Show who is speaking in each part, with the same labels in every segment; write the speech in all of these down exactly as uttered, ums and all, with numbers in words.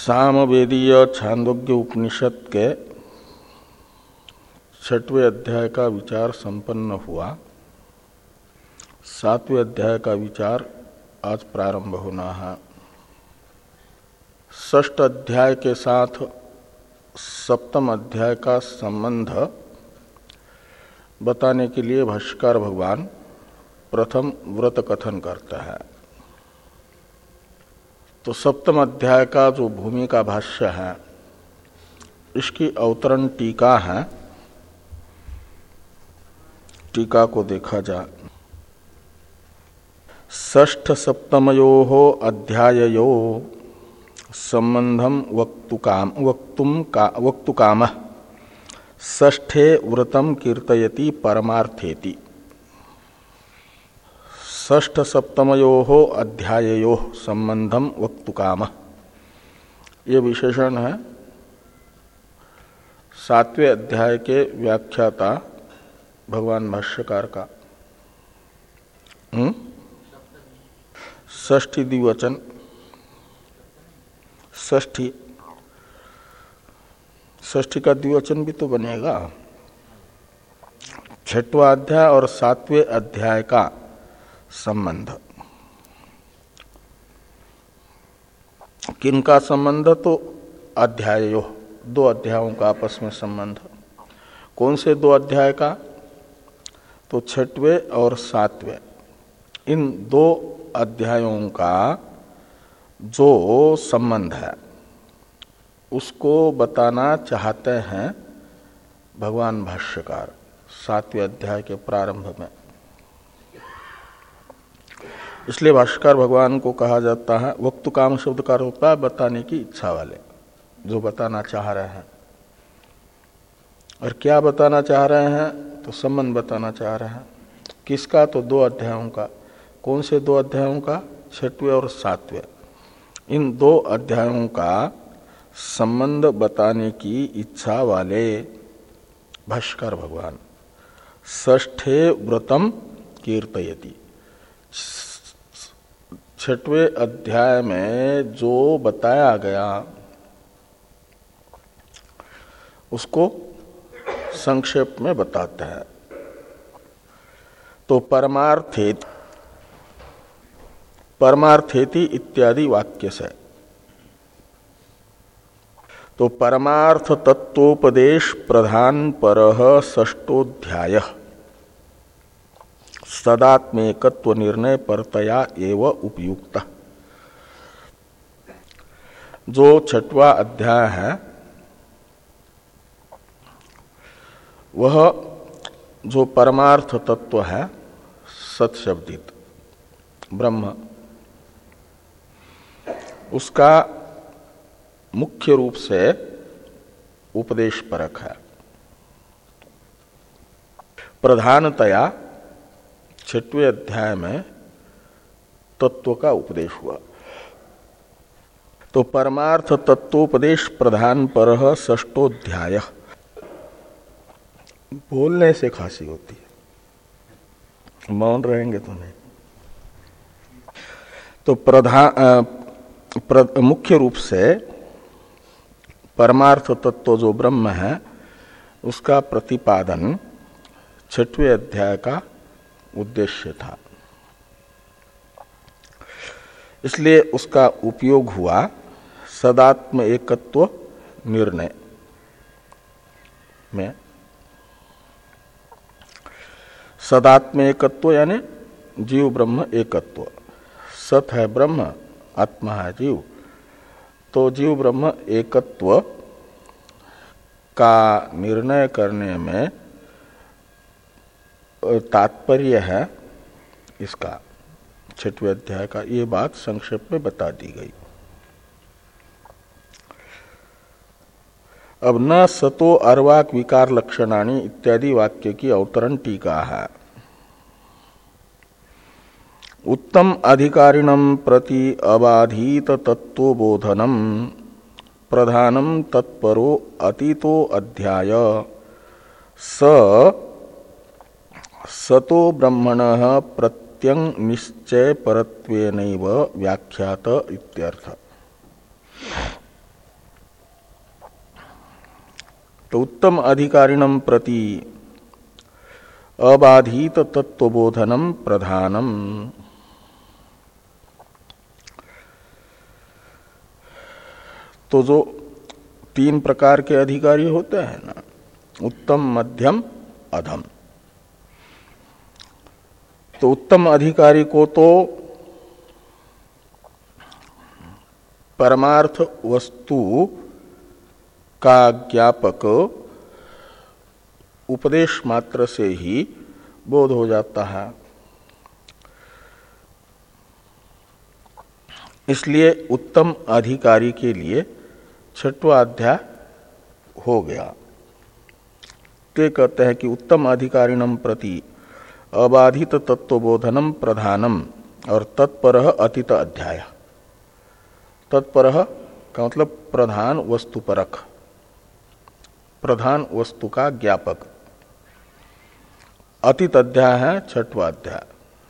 Speaker 1: सामवेदीय छांदोग्य उपनिषद के छठवें अध्याय का विचार संपन्न हुआ। सातवें अध्याय का विचार आज प्रारंभ होना है। षष्ठ अध्याय के साथ सप्तम अध्याय का संबंध बताने के लिए भाष्यकार भगवान प्रथम व्रत कथन करता है। तो सप्तम अध्याय का जो भूमिका भाष्य है, इसकी अवतरण टीका है। टीका को देखा जाए। षष्ठ सप्तमयोः अध्याययो संबंधम वक्तुकाम वक्तुम का वक्तुकामः षष्ठे व्रतम कीर्तयति परमार्थेति। षष्ठ सप्तमयोः अध्याययोः संबंधम वक्तुकामः, ये विशेषण है सातवें अध्याय के व्याख्याता भगवान भाष्यकार का। षष्ठी द्विवचन, षष्ठी षष्ठी का द्विवचन भी तो बनेगा। छठवां अध्याय और सातवें अध्याय का संबंध, किनका संबंध? तो अध्यायों, दो अध्यायों का आपस में संबंध। कौन से दो अध्याय का? तो छठवें और सातवें, इन दो अध्यायों का जो संबंध है उसको बताना चाहते हैं भगवान भाष्यकार सातवें अध्याय के प्रारंभ में। इसलिए भाष्यकार भगवान को कहा जाता है, वक्तुकाम शब्द का होता है बताने की इच्छा वाले, जो बताना चाह रहे हैं। और क्या बताना चाह रहे हैं? तो संबंध बताना चाह रहे हैं। किसका? तो दो अध्यायों का। कौन से दो अध्यायों का? छठवें और सातवें। इन दो अध्यायों का संबंध बताने की इच्छा वाले भाष्यकार भगवान षष्ठे व्रतम कीर्तयति। छठवें अध्याय में जो बताया गया उसको संक्षेप में बताते हैं। तो परमार्थेति परमार्थेति इत्यादि वाक्य से, तो परमार्थ तत्वोपदेश प्रधान परः षष्ठोध्याय सदात्मेकत्व निर्णय परतया एव उपयुक्त। जो छठवां अध्याय है वह जो परमार्थ तत्व है, सत्शब्दित ब्रह्म, उसका मुख्य रूप से उपदेश परक है। प्रधानतया छठवें अध्याय में तत्व का उपदेश हुआ। तो परमार्थ तत्वोपदेश प्रधान परः षष्ठोध्याय। बोलने से खांसी होती है, मौन रहेंगे तो नहीं। तो प्रधान प्र, मुख्य रूप से परमार्थ तत्व जो ब्रह्म है उसका प्रतिपादन छठवें अध्याय का उद्देश्य था। इसलिए उसका उपयोग हुआ सदात्म एकत्व निर्णय में। सदात्म एकत्व यानी जीव ब्रह्म एकत्व। सत है ब्रह्म, आत्मा है जीव। तो जीव ब्रह्म एकत्व का निर्णय करने में तात्पर्य है इसका, छठवें अध्याय का। ये बात संक्षेप में बता दी गई। अब न सतो अर्वाक विकार लक्षणानि इत्यादि वाक्य की अवतरण टीका है। उत्तम अधिकारिणम प्रति अबाधित तत्वबोधनम प्रधानम तत्परो अतीतो अध्याय स सतो ब्रह्मणः प्रत्यंग निश्चय परत्वेनैव व्याख्यात इत्यर्थ। तो उत्तम अधिकारिणम प्रति अबाधित तत्वबोधनम प्रधानम। तो जो तीन प्रकार के अधिकारी होते हैं ना, उत्तम, मध्यम, अधम, तो उत्तम अधिकारी को तो परमार्थ वस्तु का ज्ञापक उपदेश मात्र से ही बोध हो जाता है। इसलिए उत्तम अधिकारी के लिए छठवां अध्याय हो गया। तो कहते हैं कि उत्तम अधिकारिणम प्रति अबाधित तत्वबोधनम प्रधानम और तत्परः अतीत अध्याय। तत्परः का मतलब प्रधान वस्तुपरक, प्रधान वस्तु का ज्ञापक। अतीत अध्याय है छठवां अध्याय।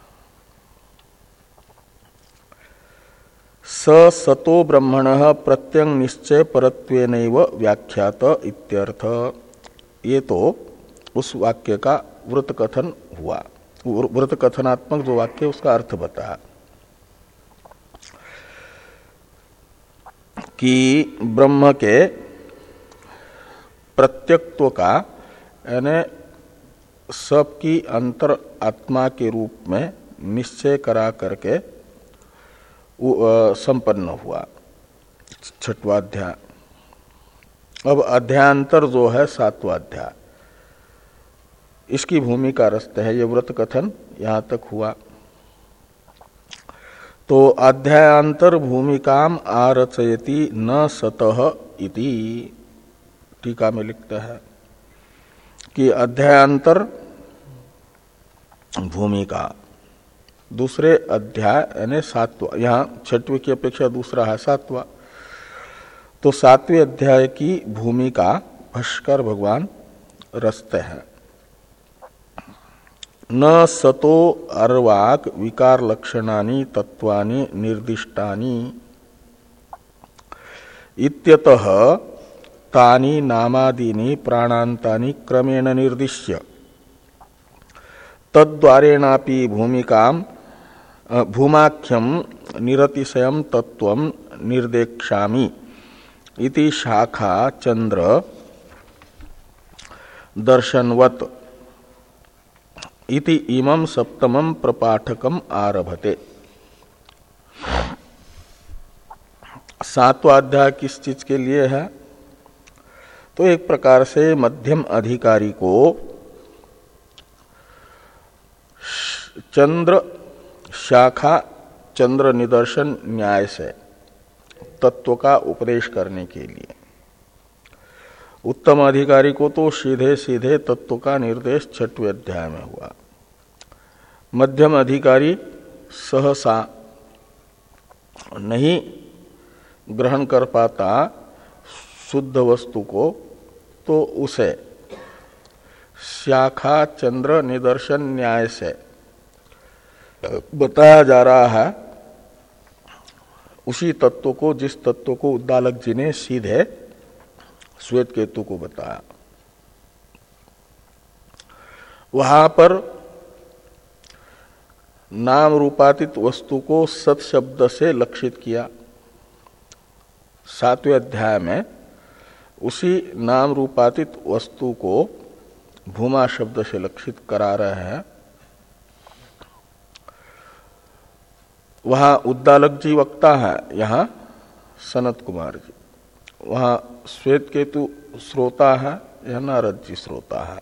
Speaker 1: स सतो ब्रह्मणः प्रत्यंग निश्चय परत्वेनैव व्याख्यात इत्यर्थ। ये तो उस वाक्य का व्रत कथन हुआ। व्रत कथनात्मक जो वाक्य उसका अर्थ बताया कि ब्रह्म के प्रत्यक्त्व का यानी सबकी अंतर आत्मा के रूप में निश्चय करा करके संपन्न हुआ छठवां अध्याय। अब अध्यायांतर जो है सातवां अध्याय, इसकी भूमिका रचते है। ये व्रत कथन यहां तक हुआ। तो अध्यायांतर भूमिकाम आरचयति न सतः इति टीका में लिखता है कि अध्यायांतर भूमिका दूसरे अध्याय यानी सातवां, यहाँ छठवीं की अपेक्षा दूसरा है सातवां, तो सातवें अध्याय की भूमिका भाष्कर भगवान रचते हैं। न सतो अर्वाक विकार लक्षणानि तत्वानि निर्दिष्टानि इत्यतः तानि नामादीनि प्राणान्तानि क्रमेण निर्दिश्य तद्द्वारेणापि भूमिकाम भूमाख्यम निरतिशयम तत्वम निर्देक्ष्यामि इति शाखा चंद्र दर्शनवत इति इमं सप्तमं प्रपाठकम आरभते। सातवां अध्याय किस चीज के लिए है? तो एक प्रकार से मध्यम अधिकारी को चंद्र शाखा चंद्र निदर्शन न्याय से तत्व का उपदेश करने के लिए, उत्तम अधिकारी को तो सीधे सीधे तत्व का निर्देश छठवें अध्याय में हुआ। मध्यम अधिकारी सहसा नहीं ग्रहण कर पाता शुद्ध वस्तु को, तो उसे शाखा चंद्र निदर्शन न्याय से बताया जा रहा है उसी तत्व को जिस तत्व को उद्दालक जी ने सीधे श्वेत केतु को बताया। वहां पर नाम रूपातीत वस्तु को सत शब्द से लक्षित किया। सातवें अध्याय में उसी नाम रूपातीत वस्तु को भूमा शब्द से लक्षित करा रहे हैं। वहां उद्दालक जी वक्ता है, यहां सनत कुमार जी। वहां श्वेत केतु श्रोता है, यह नारद जी श्रोता है।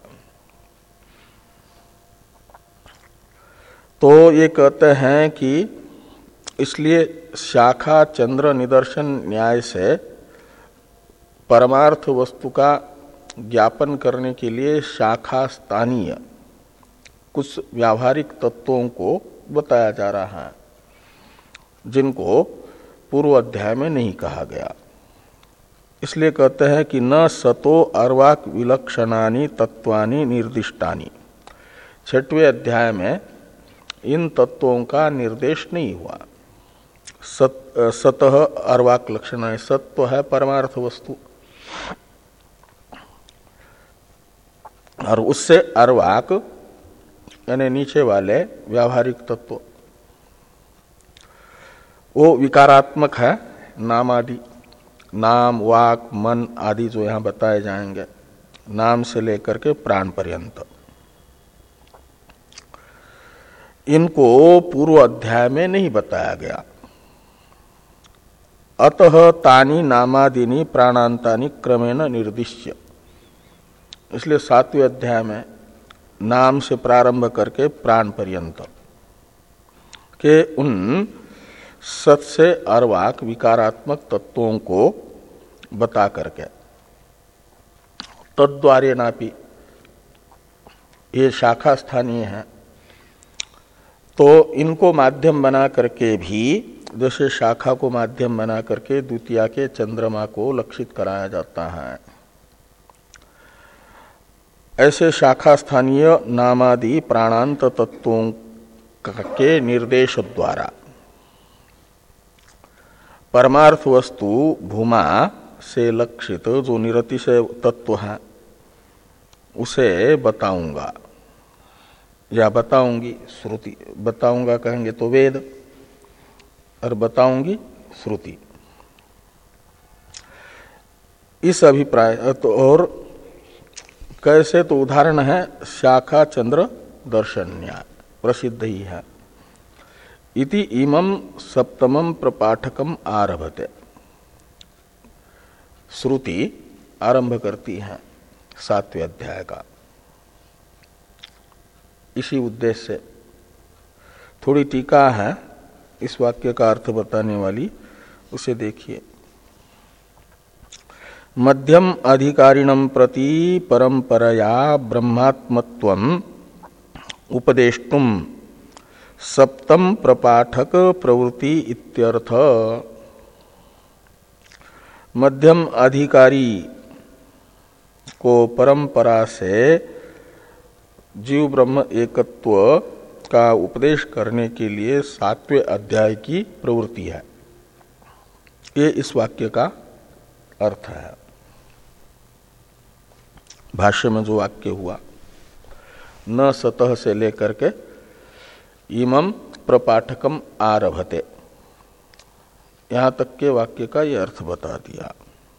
Speaker 1: तो ये कहते हैं कि इसलिए शाखा चंद्र निदर्शन न्याय से परमार्थ वस्तु का ज्ञापन करने के लिए शाखा स्थानीय कुछ व्यावहारिक तत्वों को बताया जा रहा है, जिनको पूर्व अध्याय में नहीं कहा गया। इसलिए कहते हैं कि न सतो अर्वाक विलक्षणानि तत्वानि निर्दिष्टानि। छठवें अध्याय में इन तत्वों का निर्देश नहीं हुआ। सत, सतः अर्वाक लक्षण है, सत्व है परमार्थ वस्तु, और उससे अर्वाक यानी नीचे वाले व्यावहारिक तत्व वो विकारात्मक है। नाम आदि, नाम वाक मन आदि जो यहां बताए जाएंगे, नाम से लेकर के प्राण पर्यंत, इनको पूर्व अध्याय में नहीं बताया गया। अतः तानी नामादीनी प्राणांतानी क्रमेण निर्दिश्य, इसलिए सातवें अध्याय में नाम से प्रारंभ करके प्राण पर्यंत के उन सत से अर्वाक विकारात्मक तत्वों को बता करके तद्वारे नापि, ये शाखा स्थानीय है तो इनको माध्यम बना करके भी, जैसे शाखा को माध्यम बना करके द्वितीया के चंद्रमा को लक्षित कराया जाता है, ऐसे शाखा स्थानीय नामादि प्राणांत तत्वों के निर्देश द्वारा परमार्थ वस्तु भूमा से लक्षित जो निरतिशय तत्व है उसे बताऊंगा या बताऊंगी श्रुति। बताऊंगा कहेंगे तो वेद, और बताऊंगी श्रुति। इस अभिप्राय तो, और कैसे, तो उदाहरण है शाखा चंद्र दर्शन न्याय, प्रसिद्ध ही है। इति इमं सप्तमं प्रपाठकम आरभते, श्रुति आरंभ करती है सातवें अध्याय का इसी उद्देश्य से। थोड़ी टीका है इस वाक्य का अर्थ बताने वाली, उसे देखिए। मध्यम अधिकारिणं प्रति परंपरया ब्रह्मात्मत्वं उपदेष्टुम सप्तम प्रपाठक प्रवृत्ति इत्यर्थ। मध्यम अधिकारी को परंपरा से जीव ब्रह्म एकत्व का उपदेश करने के लिए सातवें अध्याय की प्रवृत्ति है, ये इस वाक्य का अर्थ है। भाष्य में जो वाक्य हुआ, न सतह से लेकर के इमं प्रपाठकम आरभते, यहां तक के वाक्य का यह अर्थ बता दिया।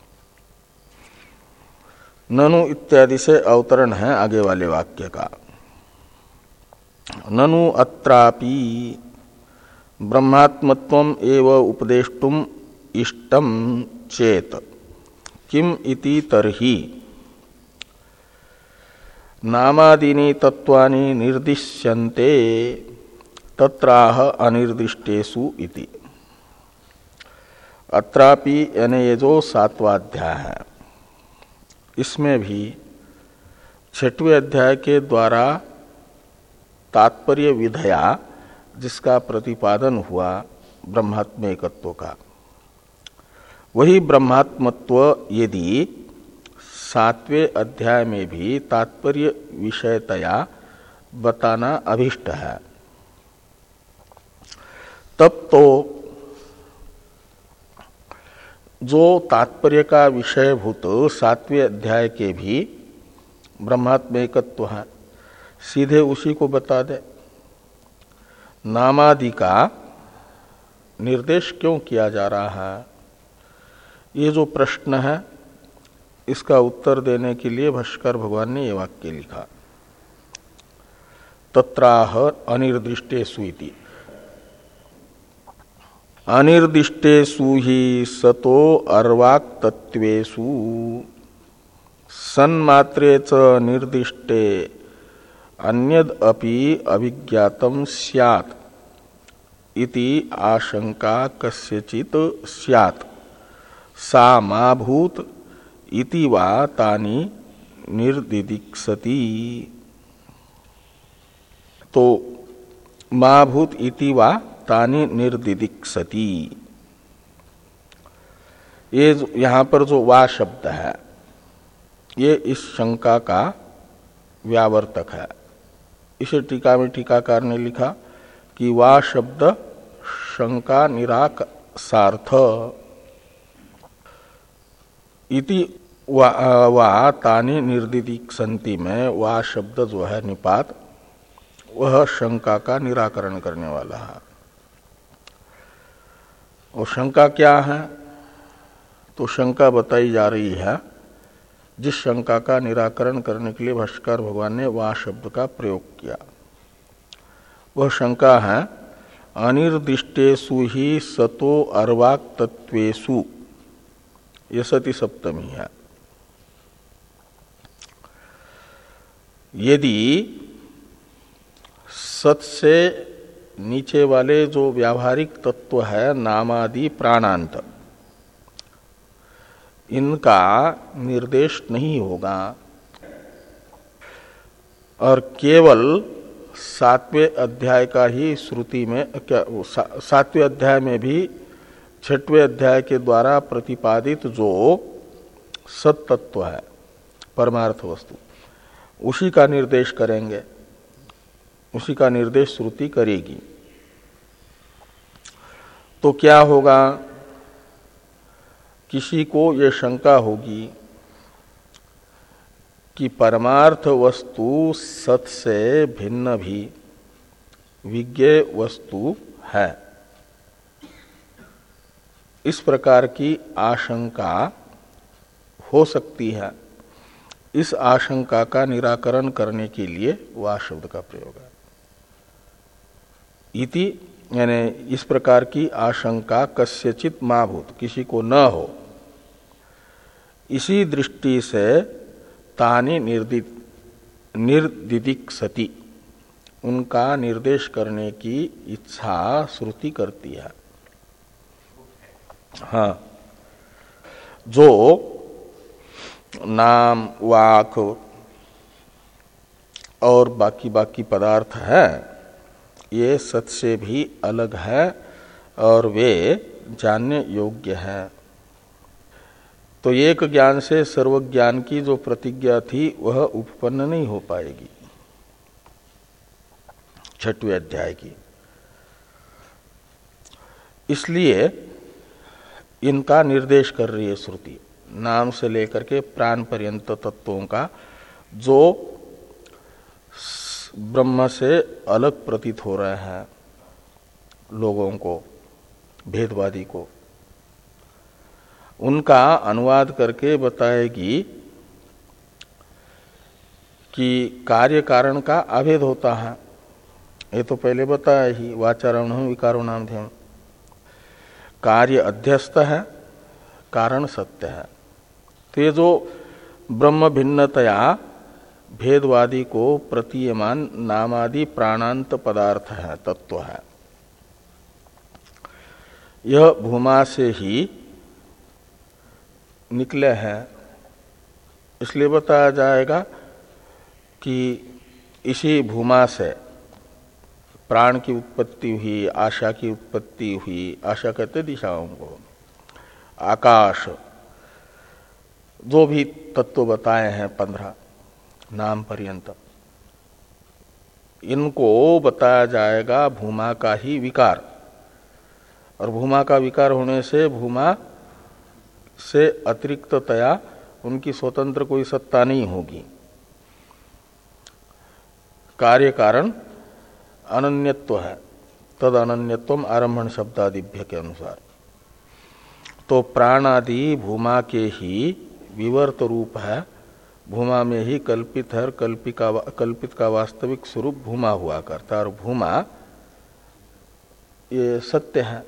Speaker 1: ननु इत्यादि से अवतरण है आगे वाले वाक्य का। ननु अत्रापि ब्रह्मात्मत्वम एव उपदेष्टुम इष्टम चेत किम इति तर्हि नामादीनि तत्वानि निर्दिश्यन्ते तत्राह अनिर्दिष्टेषु इति। अत्रापि यानी ये जो सातवां अध्याय है, इसमें भी छठवें अध्याय के द्वारा तात्पर्य विधया जिसका प्रतिपादन हुआ ब्रह्मात्म एकत्व का, वही ब्रह्मात्मत्व यदि सातवें अध्याय में भी तात्पर्य विषयतया बताना अभिष्ट है, तब तो जो तात्पर्य का विषयभूत सातवें अध्याय के भी ब्रह्मात्म एकत्व है, सीधे उसी को बता दे। नामादि का निर्देश क्यों किया जा रहा है, ये जो प्रश्न है इसका उत्तर देने के लिए भाष्कर भगवान ने ये वाक्य लिखा, तत्राह अनिर्दिष्टेषु इति। अनिर्दिष्टेषु ही सतो अर्वाक तत्वेषु सन्मात्रे च निर्दिष्टे अन्यद अपि अभिज्ञातम स्यात् इति आशंका कस्यचित् स्यात् सा मा भूत इति वा तानि निर्दिदिक्षति। तो मा भूत इति वा तानि निर्दिदिक्षति, ये यहां पर जो वा शब्द है ये इस शंका का व्यावर्तक है। इसे टीका में टीकाकार ने लिखा कि वा शब्द शंका निराकसार्थ इति वा तानि निर्दिदिक्सन्ति में वा शब्द जो है निपात, वह शंका का निराकरण करने वाला है। और शंका क्या है? तो शंका बताई जा रही है जिस शंका का निराकरण करने के लिए भाष्यकार भगवान ने वा शब्द का प्रयोग किया। वह शंका है अनिर्दिष्टेषु ही सतो अर्वाक तत्वेषु, ये सती सप्तमी है। यदि सत से नीचे वाले जो व्यावहारिक तत्व है नामादि प्राणांत, इनका निर्देश नहीं होगा और केवल सातवें अध्याय का ही श्रुति में क्या सा, सातवें अध्याय में भी छठवें अध्याय के द्वारा प्रतिपादित जो सत तत्व है परमार्थ वस्तु, उसी का निर्देश करेंगे, उसी का निर्देश श्रुति करेगी। तो क्या होगा? किसी को ये शंका होगी कि परमार्थ वस्तु सत से भिन्न भी विज्ञेय वस्तु है। इस प्रकार की आशंका हो सकती है। इस आशंका का निराकरण करने के लिए वा शब्द का प्रयोग है। इति यानी इस प्रकार की आशंका कस्यचित मा भूत, किसी को न हो, इसी दृष्टि से तानि निर्दित निर्दिदिक्सति, उनका निर्देश करने की इच्छा श्रुति करती है। हाँ, जो नाम वाक और बाकी बाकी पदार्थ है, ये सत से भी अलग है और वे जानने योग्य हैं। तो एक ज्ञान से सर्वज्ञान की जो प्रतिज्ञा थी वह उपपन्न नहीं हो पाएगी छठवें अध्याय की। इसलिए इनका निर्देश कर रही है श्रुति, नाम से लेकर के प्राण पर्यंत तत्वों का जो ब्रह्म से अलग प्रतीत हो रहे हैं लोगों को, भेदवादी को, उनका अनुवाद करके बताएगी कि कार्य कारण का अभेद होता है। ये तो पहले बताया ही, वाचारण विकारो नाम ध्यम, कार्य अध्यस्त है, कारण सत्य है। तो ये जो ब्रह्म भिन्नतया भेदवादी को प्रतीयमान नामादि प्राणांत पदार्थ है, तत्व है, यह भूमा से ही निकले हैं। इसलिए बताया जाएगा कि इसी भूमा से प्राण की उत्पत्ति हुई, आशा की उत्पत्ति हुई। आशा कहते दिशाओं को, आकाश, जो भी तत्व बताए हैं पंद्रह नाम पर्यंत, इनको बताया जाएगा भूमा का ही विकार। और भूमा का विकार होने से भूमा से अतिरिक्ततया उनकी स्वतंत्र कोई सत्ता नहीं होगी। कार्य कारण अनन्यत्व है, तद अनन्यत्वम आरंभण शब्दादिभ्य के अनुसार। तो प्राणादि भूमा के ही विवर्त रूप है, भूमा में ही कल्पित है, कल्पिका कल्पित का वास्तविक स्वरूप भूमा हुआ करता, और भूमा ये सत्य है।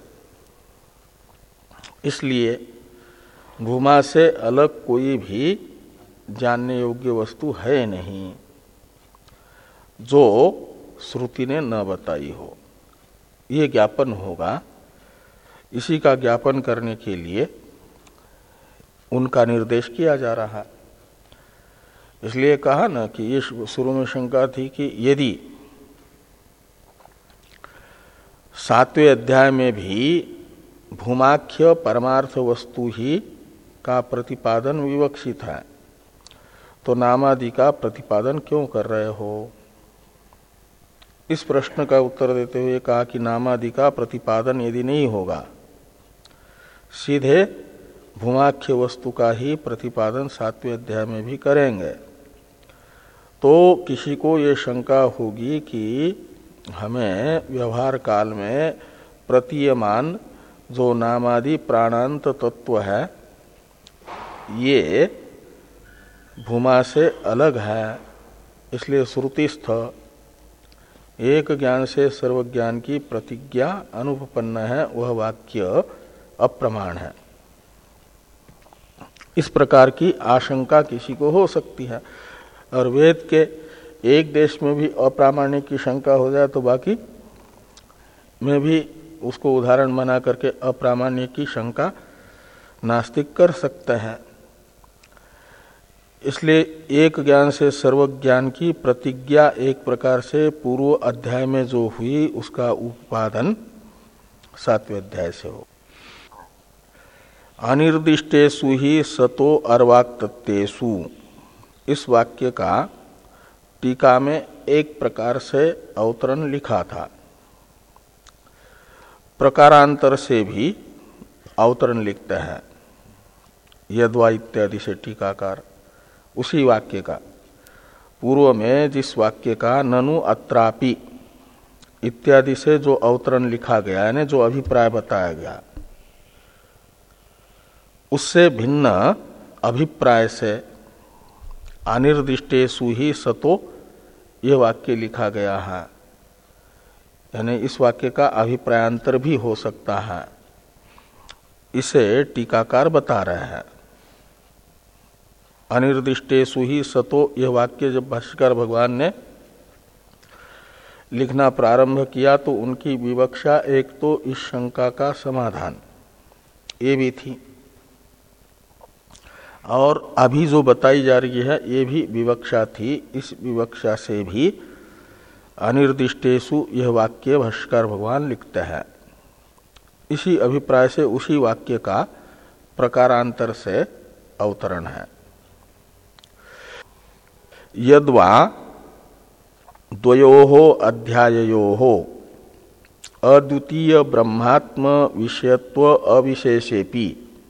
Speaker 1: इसलिए भूमा से अलग कोई भी जानने योग्य वस्तु है नहीं जो श्रुति ने न बताई हो। ये ज्ञापन होगा। इसी का ज्ञापन करने के लिए उनका निर्देश किया जा रहा है। इसलिए कहा ना कि ये शुरू में शंका थी कि यदि सातवें अध्याय में भी भूमाख्य परमार्थ वस्तु ही का प्रतिपादन विवक्षित है, तो नामादि का प्रतिपादन क्यों कर रहे हो? इस प्रश्न का उत्तर देते हुए कहा कि नामादि का प्रतिपादन यदि नहीं होगा, सीधे भूमाख्य वस्तु का ही प्रतिपादन सातवें अध्याय में भी करेंगे, तो किसी को ये शंका होगी कि हमें व्यवहार काल में प्रतीयमान जो नामादि प्राणांत तत्व है ये भूमा से अलग है, इसलिए श्रुतिस्थ एक ज्ञान से सर्वज्ञान की प्रतिज्ञा अनुपपन्न है, वह वाक्य अप्रमाण है। इस प्रकार की आशंका किसी को हो सकती है। और वेद के एक देश में भी अप्रामाण्य की शंका हो जाए तो बाकी में भी उसको उदाहरण बना करके अप्रामाण्य की शंका नास्तिक कर सकते हैं। इसलिए एक ज्ञान से सर्वज्ञान की प्रतिज्ञा एक प्रकार से पूर्व अध्याय में जो हुई उसका उपादन सातवें अध्याय से हो। अनिर्दिष्टेषु ही सतो अर्वाक्तत्तेषु, इस वाक्य का टीका में एक प्रकार से अवतरण लिखा था, प्रकारांतर से भी अवतरण लिखते हैं यद्वा इत्यादि से टीकाकार। उसी वाक्य का पूर्व में जिस वाक्य का ननु अत्रापि इत्यादि से जो अवतरण लिखा गया है, जो अभिप्राय बताया गया, उससे भिन्न अभिप्राय से अनिर्दिष्टेषु ही सतो यह वाक्य लिखा गया है। यानी इस वाक्य का अभिप्रायांतर भी हो सकता है, इसे टीकाकार बता रहे हैं। अनिर्दिष्टेषु ही सतो यह वाक्य जब भाष्यकार भगवान ने लिखना प्रारंभ किया तो उनकी विवक्षा एक तो इस शंका का समाधान ये भी थी, और अभी जो बताई जा रही है ये भी विवक्षा थी। इस विवक्षा से भी अनिर्दिष्टेषु यह वाक्य भाष्यकार भगवान लिखते हैं। इसी अभिप्राय से उसी वाक्य का प्रकारांतर से अवतरण है। यद्वा द्वयोः अध्याययोः अद्वितीय ब्रह्मात्म विषयत्व अविशेषेपि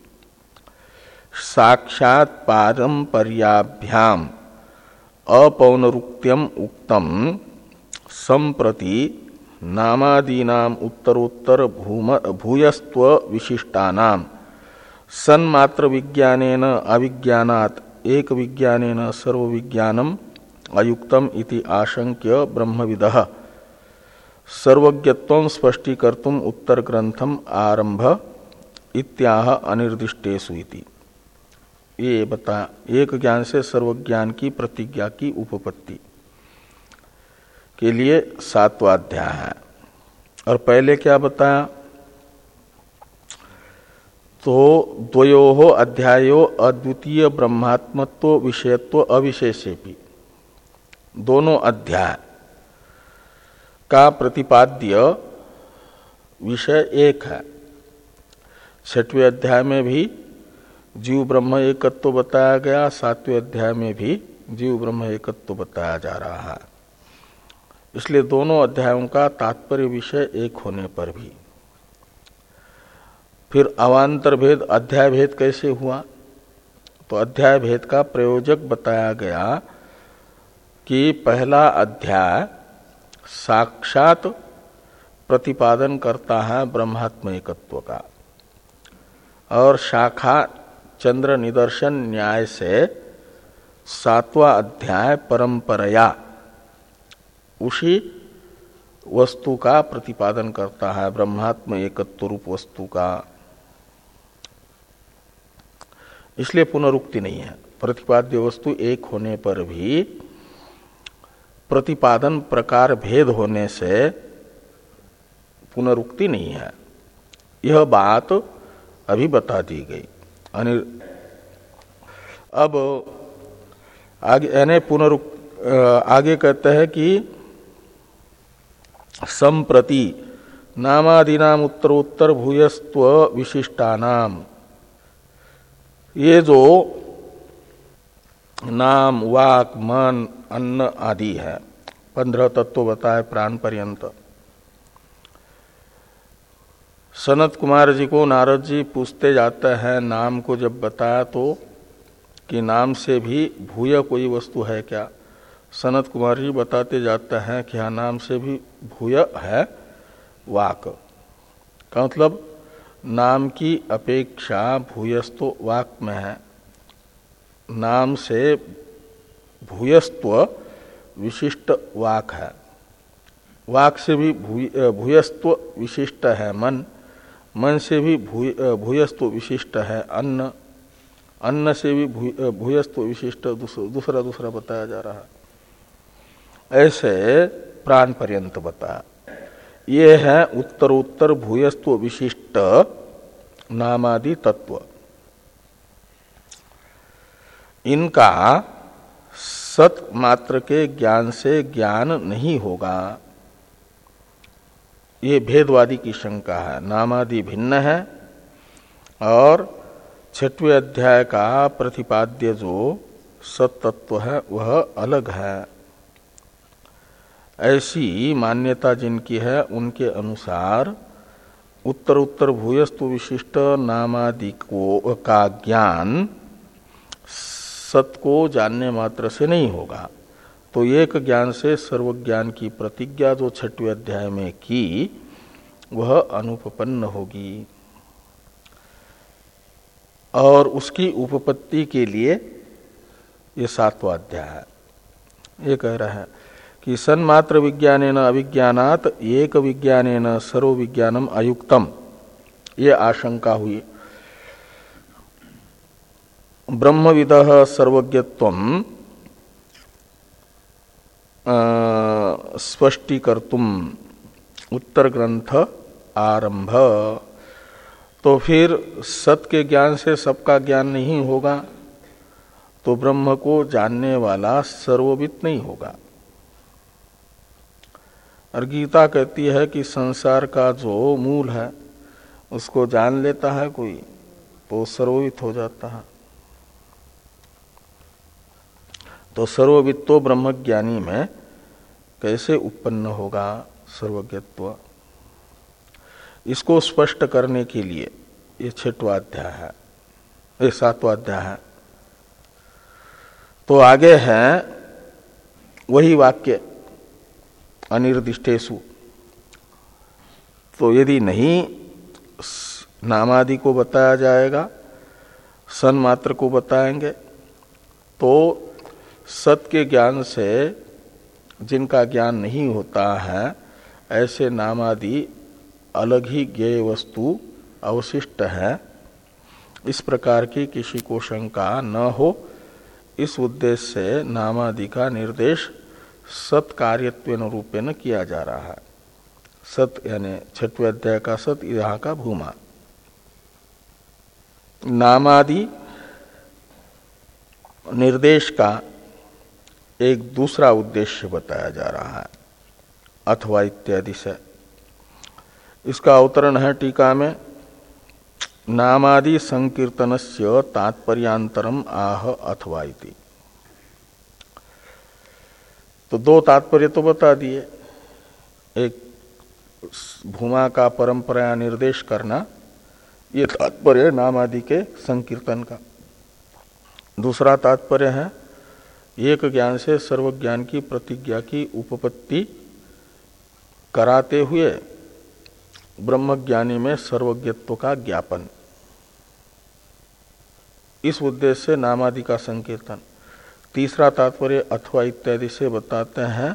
Speaker 1: साक्षात् पारंपर्याभ्याम अपौनरुक्त्यम उक्तम संप्रति नामादीनाम उत्तरोत्तर भूम भूयस्त्व विशिष्टानाम सन्मात्र विज्ञानेन अविज्ञानात् एक विज्ञानेन सर्वविज्ञानम अयुक्तम इति आशंक्य ब्रह्मविदः सर्वज्ञत्वं स्पष्टीकर्तुम उत्तर ग्रंथम आरंभ इत्याह अनिर्दिष्टेषु इति। ये बता एक ज्ञान से सर्वज्ञान की प्रतिज्ञा की उपपत्ति के लिए सातवां अध्याय है। और पहले क्या बताया, तो द्वयोः अध्यायो अद्वितीय ब्रह्मात्मत्व विषयत्व अविशेषेपि, दोनों अध्याय का प्रतिपाद्य विषय एक है। छठवें अध्याय में भी जीव ब्रह्म एकत्व बताया गया, सातवें अध्याय में भी जीव ब्रह्म एकत्व बताया जा रहा है। इसलिए दोनों अध्यायों का तात्पर्य विषय एक होने पर भी फिर अवान्तर भेद अध्याय भेद कैसे हुआ, तो अध्याय भेद का प्रयोजक बताया गया कि पहला अध्याय साक्षात प्रतिपादन करता है ब्रह्मात्म एकत्व का, और शाखा चंद्र निदर्शन न्याय से सातवां अध्याय परंपरया उसी वस्तु का प्रतिपादन करता है, ब्रह्मात्म एकत्व रूप वस्तु का। इसलिए पुनरुक्ति नहीं है। प्रतिपाद्य वस्तु एक होने पर भी प्रतिपादन प्रकार भेद होने से पुनरुक्ति नहीं है। यह बात अभी बता दी गई। अब आगे यानी पुनरुक्ति आगे कहते हैं कि संप्रति नामादीनाम उत्तरोत्तर भूयस्त्व विशिष्टानाम, ये जो नाम वाक मन अन्न आदि है, पंद्रह तत्व बताए प्राण पर्यंत, सनत कुमार जी को नारद जी पूछते जाते हैं, नाम को जब बताया तो कि नाम से भी भूय कोई वस्तु है क्या? सनत कुमार जी बताते जाते हैं कि हाँ, नाम से भी भूय है वाक का मतलब नाम की अपेक्षा भूयस्तो वाक में है। नाम से भूयस्त्व विशिष्ट वाक है, वाक से भी भूयस्त्व विशिष्ट है मन, मन से भी भूयस्त्व विशिष्ट है अन्न, अन्न से भी भूयस्त्व विशिष्ट दूसरा दूसरा बताया जा रहा है। ऐसे प्राण पर्यंत बताया। ये है उत्तरोत्तर भूयस्त्व विशिष्ट नामादि तत्व। इनका सत मात्र के ज्ञान से ज्ञान नहीं होगा, ये भेदवादी की शंका है। नामादि भिन्न है और छठवें अध्याय का प्रतिपाद्य जो सत तत्व है वह अलग है। ऐसी मान्यता जिनकी है उनके अनुसार उत्तर उत्तर भूयस्तु विशिष्ट नामादि को का ज्ञान सत को जानने मात्र से नहीं होगा, तो एक ज्ञान से सर्वज्ञान की प्रतिज्ञा जो छठवें अध्याय में की वह अनुपपन्न होगी। और उसकी उपपत्ति के लिए ये सातवां अध्याय है। ये कह रहा है कि सन्मात्र विज्ञानेन अविज्ञानात एक विज्ञानेन सर्व विज्ञानम अयुक्तम, ये आशंका हुई। ब्रह्मविदः सर्वज्ञत्वम् स्पष्टीकर्तुम उत्तर ग्रंथ आरंभ। तो फिर सत के ज्ञान से सबका ज्ञान नहीं होगा, तो ब्रह्म को जानने वाला सर्वविद नहीं होगा। और गीता कहती है कि संसार का जो मूल है उसको जान लेता है कोई तो सर्वविद हो जाता है। तो सर्वविद तो ब्रह्मज्ञानी में कैसे उत्पन्न होगा सर्वज्ञत्व, इसको स्पष्ट करने के लिए ये छठवां अध्याय है, ये सातवां अध्याय है। तो आगे है वही वाक्य अनिर्दिष्टेषु। तो यदि नहीं नामादि को बताया जाएगा, सन मात्र को बताएंगे, तो सत के ज्ञान से जिनका ज्ञान नहीं होता है ऐसे नामादि अलग ही ज्ञेय वस्तु अवशिष्ट है, इस प्रकार की किसी को शंका न हो, इस उद्देश्य से नामादि का निर्देश सत कार्यत्वेन रूपेण किया जा रहा है। सत यानी छठवें अध्याय का सत, यहाँ का भूमा। नामादि निर्देश का एक दूसरा उद्देश्य बताया जा रहा है अथवा इत्यादि से। इसका अवतरण है टीका में, नामादि संकीर्तनस्य तात्पर्यांतरम आह अथवा इति। तो दो तात्पर्य तो बता दिए, एक भूमा का परंपरा निर्देश करना, ये तात्पर्य नामादि के संकीर्तन का। दूसरा तात्पर्य है एक ज्ञान से सर्वज्ञान की प्रतिज्ञा की उपपत्ति कराते हुए ब्रह्मज्ञानी में सर्वज्ञत्व का ज्ञापन, इस उद्देश्य से नामादि का संकीर्तन। तीसरा तात्पर्य अथवा इत्यादि से बताते हैं,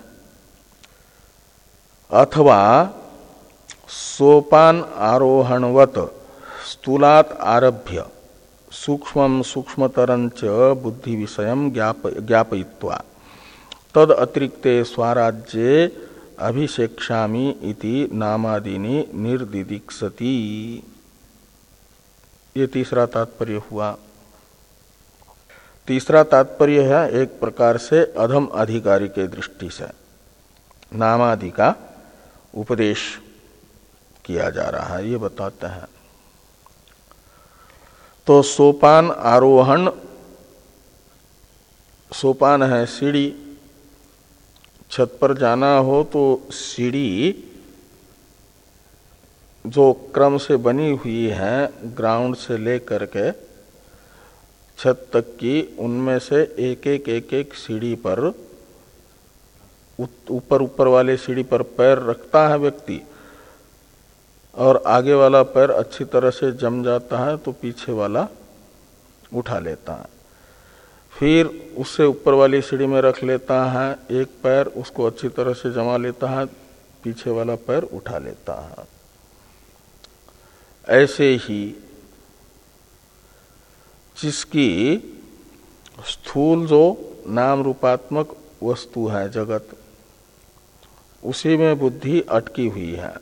Speaker 1: अथवा सोपान आरोहणवत स्थूलात आरभ्य सूक्ष्म सूक्ष्मतरंच बुद्धि विषयम ज्ञापयित्वा तद अतिरिक्ते स्वाराज्ये अभिषेक्षामि इति नामादीनि निर्दिदिक्षति। ये तीसरा तात्पर्य हुआ। तीसरा तात्पर्य है एक प्रकार से अधम अधिकारी के दृष्टि से नामादि का उपदेश किया जा रहा है, ये बताते हैं। तो सोपान आरोहण, सोपान है सीढ़ी, छत पर जाना हो तो सीढ़ी जो क्रम से बनी हुई हैं ग्राउंड से लेकर के छत तक की, उनमें से एक एक एक एक सीढ़ी पर, ऊपर ऊपर वाले सीढ़ी पर पैर रखता है व्यक्ति और आगे वाला पैर अच्छी तरह से जम जाता है तो पीछे वाला उठा लेता है। फिर उससे ऊपर वाली सीढ़ी में रख लेता है एक पैर, उसको अच्छी तरह से जमा लेता है, पीछे वाला पैर उठा लेता है। ऐसे ही जिसकी स्थूल जो नाम रूपात्मक वस्तु है जगत, उसी में बुद्धि अटकी हुई है,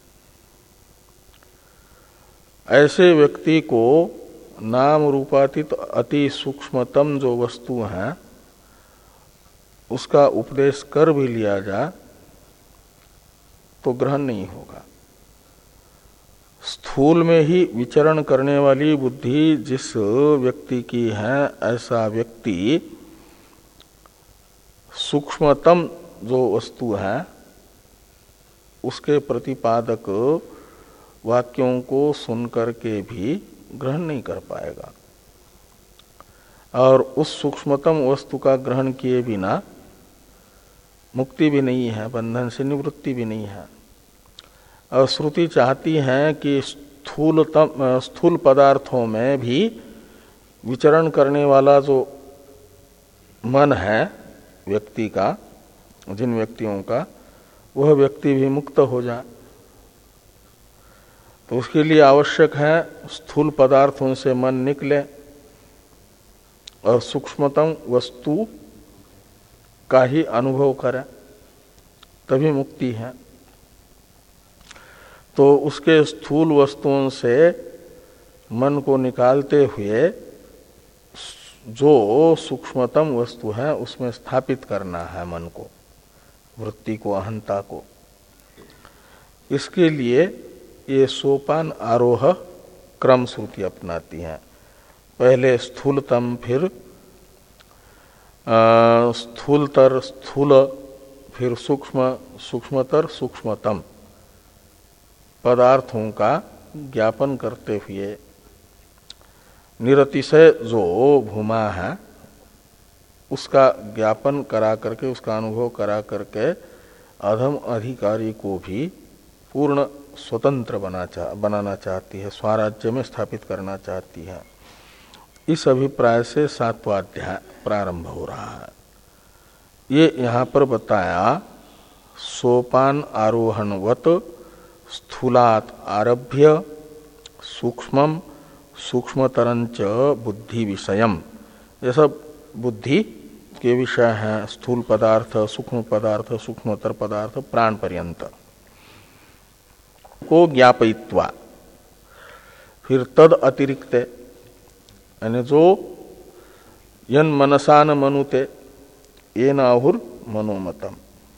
Speaker 1: ऐसे व्यक्ति को नाम रूपातीत अति सूक्ष्मतम जो वस्तु है उसका उपदेश कर भी लिया जाए तो ग्रहण नहीं होगा। स्थूल में ही विचरण करने वाली बुद्धि जिस व्यक्ति की है, ऐसा व्यक्ति सूक्ष्मतम जो वस्तु है उसके प्रतिपादक वाक्यों को सुनकर के भी ग्रहण नहीं कर पाएगा और उस सूक्ष्मतम वस्तु का ग्रहण किए बिना मुक्ति भी नहीं है, बंधन से निवृत्ति भी नहीं है। और श्रुति चाहती है कि स्थूलतम स्थूल पदार्थों में भी विचरण करने वाला जो मन है व्यक्ति का, जिन व्यक्तियों का, वह व्यक्ति भी मुक्त हो जाए। तो उसके लिए आवश्यक है स्थूल पदार्थों से मन निकले और सूक्ष्मतम वस्तु का ही अनुभव करे, तभी मुक्ति है। तो उसके स्थूल वस्तुओं से मन को निकालते हुए जो सूक्ष्मतम वस्तु है उसमें स्थापित करना है मन को, वृत्ति को, अहंता को। इसके लिए ये सोपान आरोह क्रम श्रुति अपनाती है। पहले स्थूलतम, फिर स्थूलतर स्थूल, फिर सूक्ष्म, सूक्ष्मतर सूक्ष्मतम पदार्थों का ज्ञापन करते हुए निरतिशय जो भूमा है उसका ज्ञापन करा करके, उसका अनुभव करा करके अधम अधिकारी को भी पूर्ण स्वतंत्र बना चाह बनाना चाहती है, स्वराज्य में स्थापित करना चाहती है। इस अभिप्राय से सातवां अध्याय प्रारंभ हो रहा है। ये यहाँ पर बताया सोपान आरोहणवत स्थूलात आरभ्य सूक्ष्मम सूक्ष्मतरंच बुद्धि विषयम। ये सब बुद्धि के विषय हैं, स्थूल पदार्थ, सूक्ष्म पदार्थ, सूक्ष्मतर पदार्थ, प्राण पर्यंत को ज्ञापयित्वा। फिर तद अतिरिक्त यानी जो यन मनसा न मनुते ये न आहुर मनोमतम,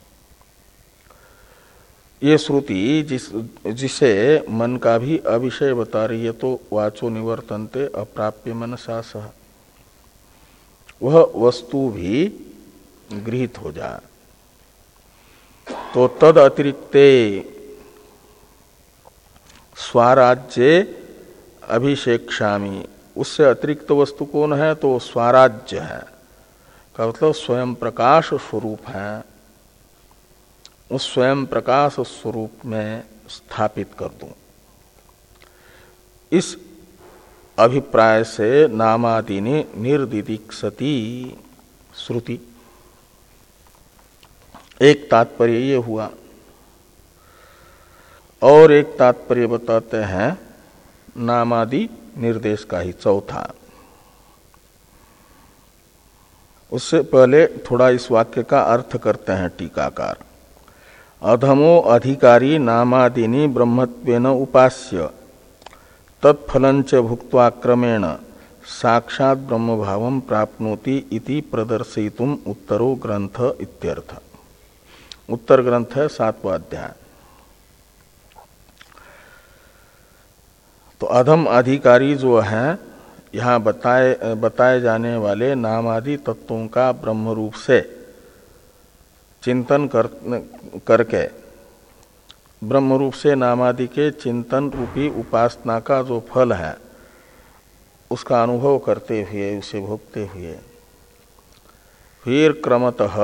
Speaker 1: ये श्रुति जिस जिसे मन का भी अविषय बता रही है, तो वाचो निवर्तन्ते अप्राप्य मनसा सह, वह वस्तु भी गृहीत हो जाए। तो तद अतिरिक्ते स्वराज्ये अभिषेक्षामि, उससे अतिरिक्त वस्तु कौन है? तो स्वराज्य है, का मतलब स्वयं प्रकाश स्वरूप है। उस स्वयं प्रकाश स्वरूप में स्थापित कर दूं। इस अभिप्राय से नामादीनि निर्दिदिक्षति श्रुति। एक तात्पर्य ये हुआ, और एक तात्पर्य बताते हैं नामादि निर्देश का ही, चौथा। उससे पहले थोड़ा इस वाक्य का अर्थ करते हैं टीकाकार। अधमो अधिकारी नामादीनि ब्रह्मत्वेन उपास्य तत्फलंच भुक्त्वा क्रमेण साक्षात ब्रह्म भावं प्राप्नोति इति प्रदर्शयितुम उत्तरो ग्रंथ इत्यर्थ। उत्तर ग्रंथ है सातवां अध्याय। तो अधम अधिकारी जो है, यहाँ बताए बताए जाने वाले नामादि तत्वों का ब्रह्म रूप से चिंतन कर, करके ब्रह्म रूप से नामादि के चिंतन रूपी उपासना का जो फल है उसका अनुभव करते हुए, उसे भोगते हुए फिर क्रमतः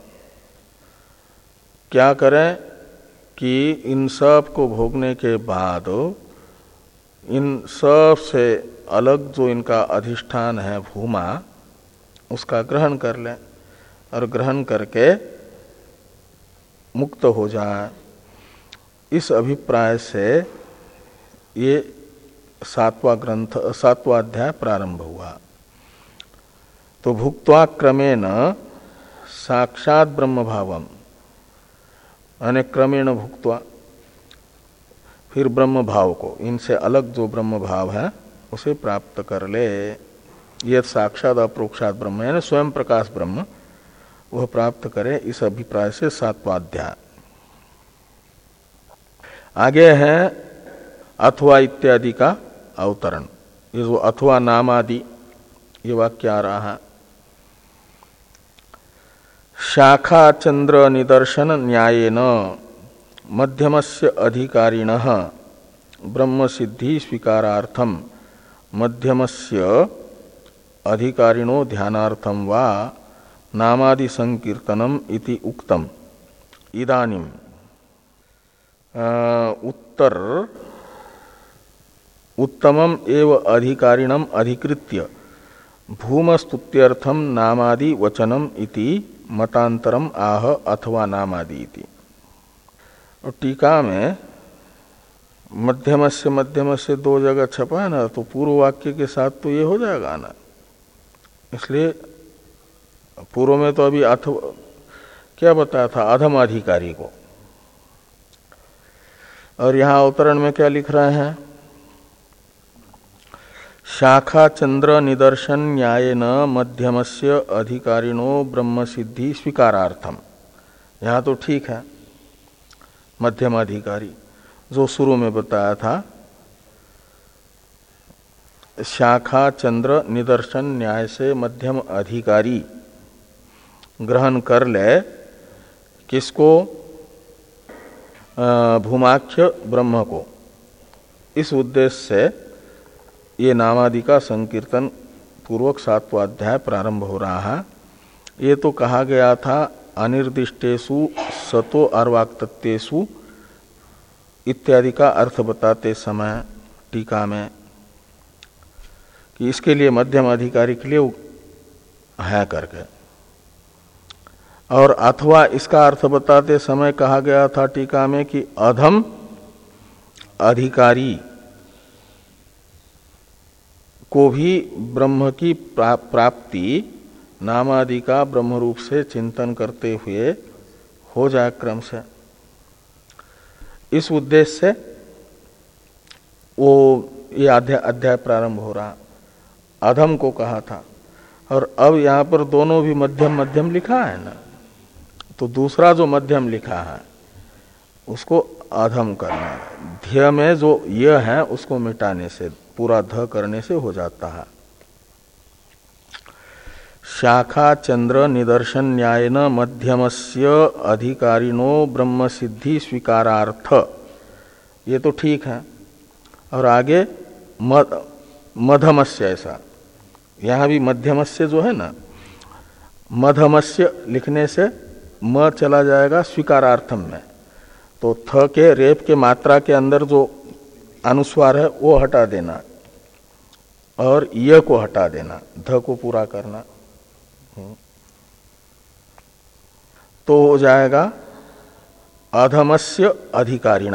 Speaker 1: क्या करें कि इन सब को भोगने के बाद इन सब से अलग जो इनका अधिष्ठान है भूमा, उसका ग्रहण कर लें और ग्रहण करके मुक्त हो जाए। इस अभिप्राय से ये सातवां ग्रंथ सातवां अध्याय प्रारंभ हुआ। तो भुक्त्वा क्रमेण साक्षात ब्रह्म भावम, यानी क्रमेण भुक्त्वा, फिर ब्रह्म भाव को, इनसे अलग जो ब्रह्म भाव है उसे प्राप्त कर ले। यह साक्षात अप्रोक्षात ब्रह्म यानी स्वयं प्रकाश ब्रह्म, वह प्राप्त करे। इस अभिप्राय से सातवां अध्याय। आगे है अथवा इत्यादि का अवतरण। ये जो अथवा नामादि ये वाक्य आ रहा है। शाखा चंद्र निदर्शन न्यायेन मध्यमस्य अधिकारिणः ब्रह्म सिद्धि स्वीकारार्थम मध्यमस्य अधिकारिणो ध्यानार्थम वा नामादि संकीर्तनम इति उक्तम। इदानीम उत्तर उत्तमम एव अधिकारिणम अधिकृत्य भूमस्तुत्यर्थम नामादि वचनम इति मतांतरम आह अथवा नामादि इति। और टीका में मध्यमस्य मध्यमस्य दो जगह छपा है ना, तो पूर्व वाक्य के साथ तो ये हो जाएगा ना। इसलिए पूर्व में तो अभी अथवा क्या बताया था, अधम अधिकारी को, और यहां अवतरण में क्या लिख रहे हैं, शाखा चंद्र निदर्शन न्यायेन मध्यमस्य अधिकारिणो ब्रह्म सिद्धि स्वीकारार्थम। यहां तो ठीक है, मध्यम अधिकारी जो शुरू में बताया था, शाखा चंद्र निदर्शन न्याय से मध्यम अधिकारी ग्रहण कर ले किसको, भूमाख्य ब्रह्म को। इस उद्देश्य से ये नामादि का संकीर्तन पूर्वक सातवां अध्याय प्रारंभ हो रहा है। ये तो कहा गया था अनिर्दिष्टेषु सतो अर्वाक्तत्वेषु इत्यादि का अर्थ बताते समय टीका में कि इसके लिए मध्यम अधिकारी के लिए है करके, और अथवा इसका अर्थ बताते समय कहा गया था टीका में कि अधम अधिकारी को भी ब्रह्म की प्राप्ति नामादि का ब्रह्म रूप से चिंतन करते हुए हो जाए क्रम से। इस उद्देश्य से वो ये अध्याय अध्याय प्रारंभ हो रहा। अधम को कहा था, और अब यहां पर दोनों भी मध्यम मध्यम लिखा है ना, तो दूसरा जो मध्यम लिखा है उसको अधम करना। ध्य में जो यह है उसको मिटाने से, पूरा ध करने से हो जाता है। शाखा चंद्र निदर्शन न्यायन मध्यमस्य अधिकारिणो ब्रह्म सिद्धि स्वीकारार्थ, ये तो ठीक है। और आगे मध मध्यमस्य, ऐसा यहां भी मध्यमस्य जो है ना, मध्यमस्य लिखने से म चला जाएगा स्वीकारार्थम में, तो थ के रेप के मात्रा के अंदर जो अनुस्वार है वो हटा देना और य को हटा देना, ध को पूरा करना, तो हो जाएगा अधमस्य अधिकारिण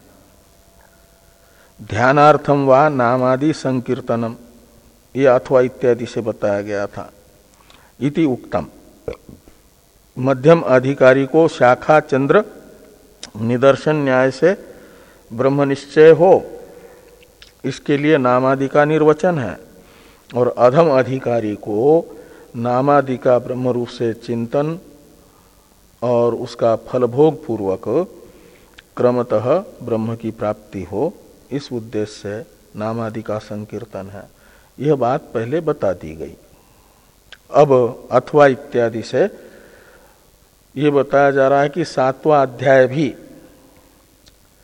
Speaker 1: ध्यानार्थम वा नामादि संकीर्तनम। ये अथवा इत्यादि से बताया गया था। इति उक्तम, मध्यम अधिकारी को शाखा चंद्र निदर्शन न्याय से ब्रह्म निश्चय हो, इसके लिए नामादि का निर्वचन है। और अधम अधिकारी को नामादि का ब्रह्म रूप से चिंतन और उसका फलभोग पूर्वक क्रमतः ब्रह्म की प्राप्ति हो, इस उद्देश्य से नामादि का संकीर्तन है। यह बात पहले बता दी गई। अब अथवा इत्यादि से ये बताया जा रहा है कि सातवां अध्याय भी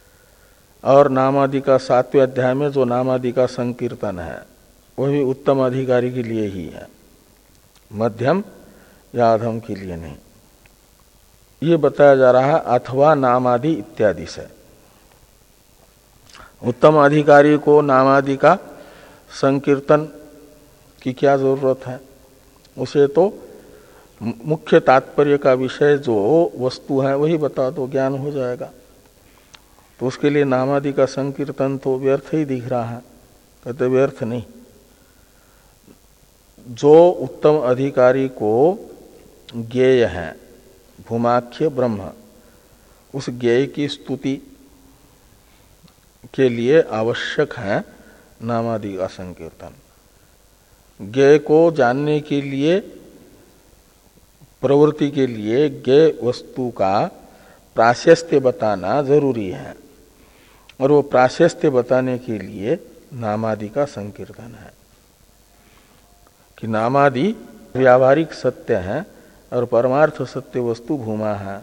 Speaker 1: और नामादि का सातवें अध्याय में जो नामादि का संकीर्तन है वह भी उत्तम अधिकारी के लिए ही है, मध्यम या अधम के लिए नहीं। ये बताया जा रहा है अथवा नामादि इत्यादि से। उत्तम अधिकारी को नामादि का संकीर्तन की क्या जरूरत है, उसे तो मुख्य तात्पर्य का विषय जो वस्तु है वही बता दो, ज्ञान हो जाएगा। तो उसके लिए नामादि का संकीर्तन तो व्यर्थ ही दिख रहा है। कहते व्यर्थ नहीं, जो उत्तम अधिकारी को ज्ञेय है भूमाख्य ब्रह्म, उस ज्ञेय की स्तुति के लिए आवश्यक है नामादि का संकीर्तन। ज्ञेय को जानने के लिए, प्रवृत्ति के लिए ज्ञेय वस्तु का प्राशस्त्य बताना जरूरी है, और वो प्राशस्त्य बताने के लिए नामादि का संकीर्तन है कि नामादि व्यावहारिक सत्य है और परमार्थ सत्य वस्तु भूमा है।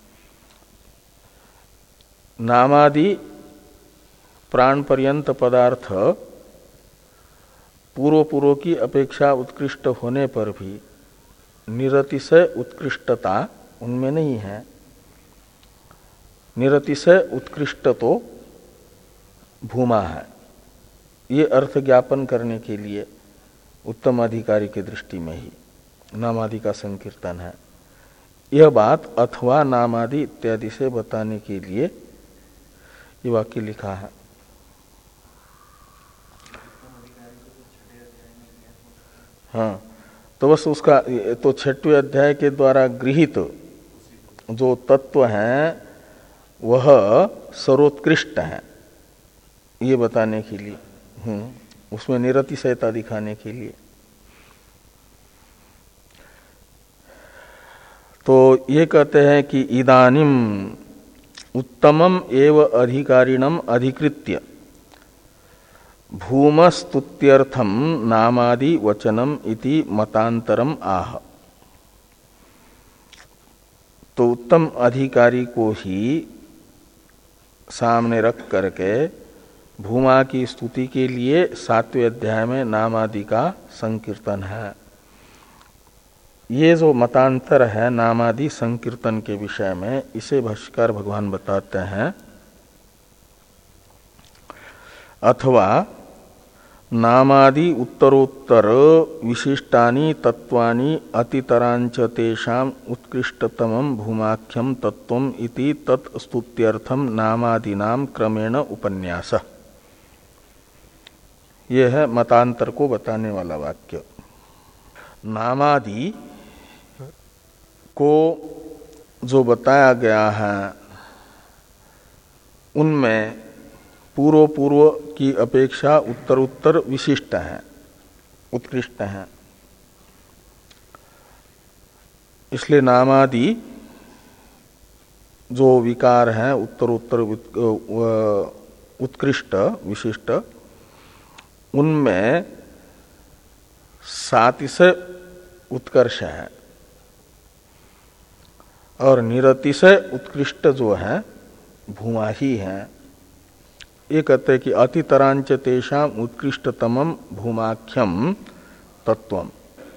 Speaker 1: नामादि प्राण पर्यंत पदार्थ पूर्व पूर्व की अपेक्षा उत्कृष्ट होने पर भी निरतिशय उत्कृष्टता उनमें नहीं है। निरतिशय उत्कृष्ट तो भूमा है। ये अर्थ ज्ञापन करने के लिए उत्तम अधिकारी की दृष्टि में ही नामादि का संकीर्तन है। यह बात अथवा नामादि इत्यादि से बताने के लिए ये वाक्य लिखा है। हाँ, तो बस उसका तो छठवें अध्याय के द्वारा गृहीत जो तत्व है वह सर्वोत्कृष्ट है, ये बताने के लिए, हम्म उसमें निरतिशयता दिखाने के लिए। तो ये कहते हैं कि इदानीम उत्तमम एव अधिकारिणम अधिकृत्य भूमस्तुत्यर्थम नामादि वचनम इति मतांतरम आह। तो उत्तम अधिकारी को ही सामने रख करके भूमा की स्तुति के लिए सातवें अध्याय में नामादि का संकीर्तन है। ये जो मतांतर है नामादि संकीर्तन के विषय में, इसे भाष्यकार भगवान बताते हैं अथवा नामादि उत्तरोत्तर विशिष्टानि तत्वानि अतितरांच तेषाम उत्कृष्टतमं भूमाख्यम तत्वम इति तत्स्तुत्यर्थम नामादीनाम क्रमेण उपन्यास। यह है मतांतर को बताने वाला वाक्य। नामादि को जो बताया गया है उनमें पूर्व पूर्व की अपेक्षा उत्तर उत्तर विशिष्ट है, उत्कृष्ट है। इसलिए नामादि जो विकार है उत्तर उत्तर उत्कृष्ट विशिष्ट, उनमें सातिशय उत्कर्ष है और निरतिशय उत्कृष्ट जो है भूमा ही है। ये कहते हैं कि अतितरांच तेषाम उत्कृष्टतमं भूमाख्यम तत्वम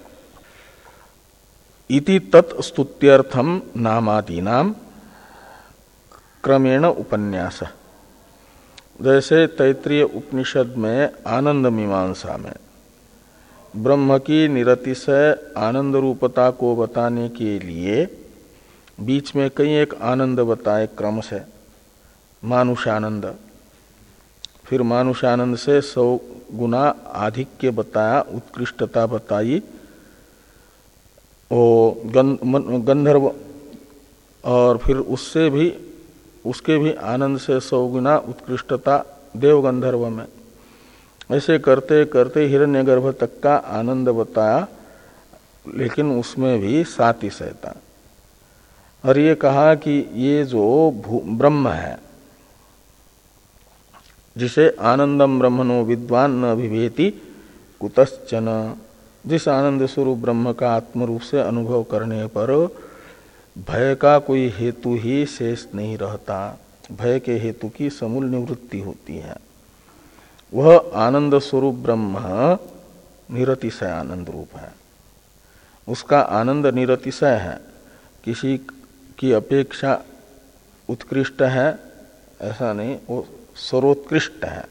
Speaker 1: इति तत्स्तुत्यर्थम नामादीनाम क्रमेण उपन्यास। जैसे तैत्रीय उपनिषद में आनंद मीमांसा में ब्रह्म की निरतिशय आनंद रूपता को बताने के लिए बीच में कई एक आनंद बताए क्रम से। मानुषानंद, फिर मानुषानंद से सौ गुना आधिक्य बताया, उत्कृष्टता बताई। ओ गंधर्व, और फिर उससे भी उसके भी आनंद से सौ गुना उत्कृष्टता देव गंधर्व में। ऐसे करते करते हिरण्यगर्भ तक का आनंद बताया, लेकिन उसमें भी सातिशयता। और ये कहा कि ये जो ब्रह्म है जिसे आनंदम ब्रह्मणो विद्वान न विभेति कुतश्चन, जिस आनंद स्वरूप ब्रह्म का आत्मरूप से अनुभव करने पर भय का कोई हेतु ही शेष नहीं रहता, भय के हेतु की समूल निवृत्ति होती है। वह आनंद स्वरूप ब्रह्म निरतिशय आनंद रूप है, उसका आनंद निरतिशय है, किसी की अपेक्षा उत्कृष्ट है ऐसा नहीं, वो सर्वोत्कृष्ट है,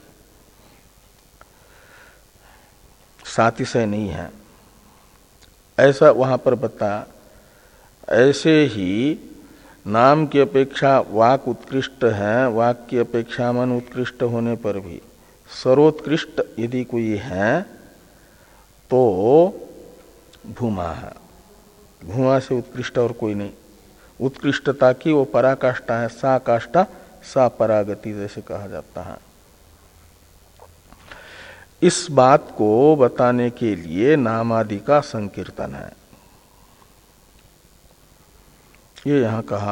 Speaker 1: सातिशय नहीं है, ऐसा वहां पर बता। ऐसे ही नाम की अपेक्षा वाक उत्कृष्ट है, वाक की अपेक्षा मन उत्कृष्ट होने पर भी सर्वोत्कृष्ट यदि कोई है तो भूमा है। भूमा से उत्कृष्ट और कोई नहीं। उत्कृष्टता की वो पराकाष्ठा है, सा काष्ठा सा परागति जैसे कहा जाता है। इस बात को बताने के लिए नामादि का संकीर्तन है। ये यहां कहा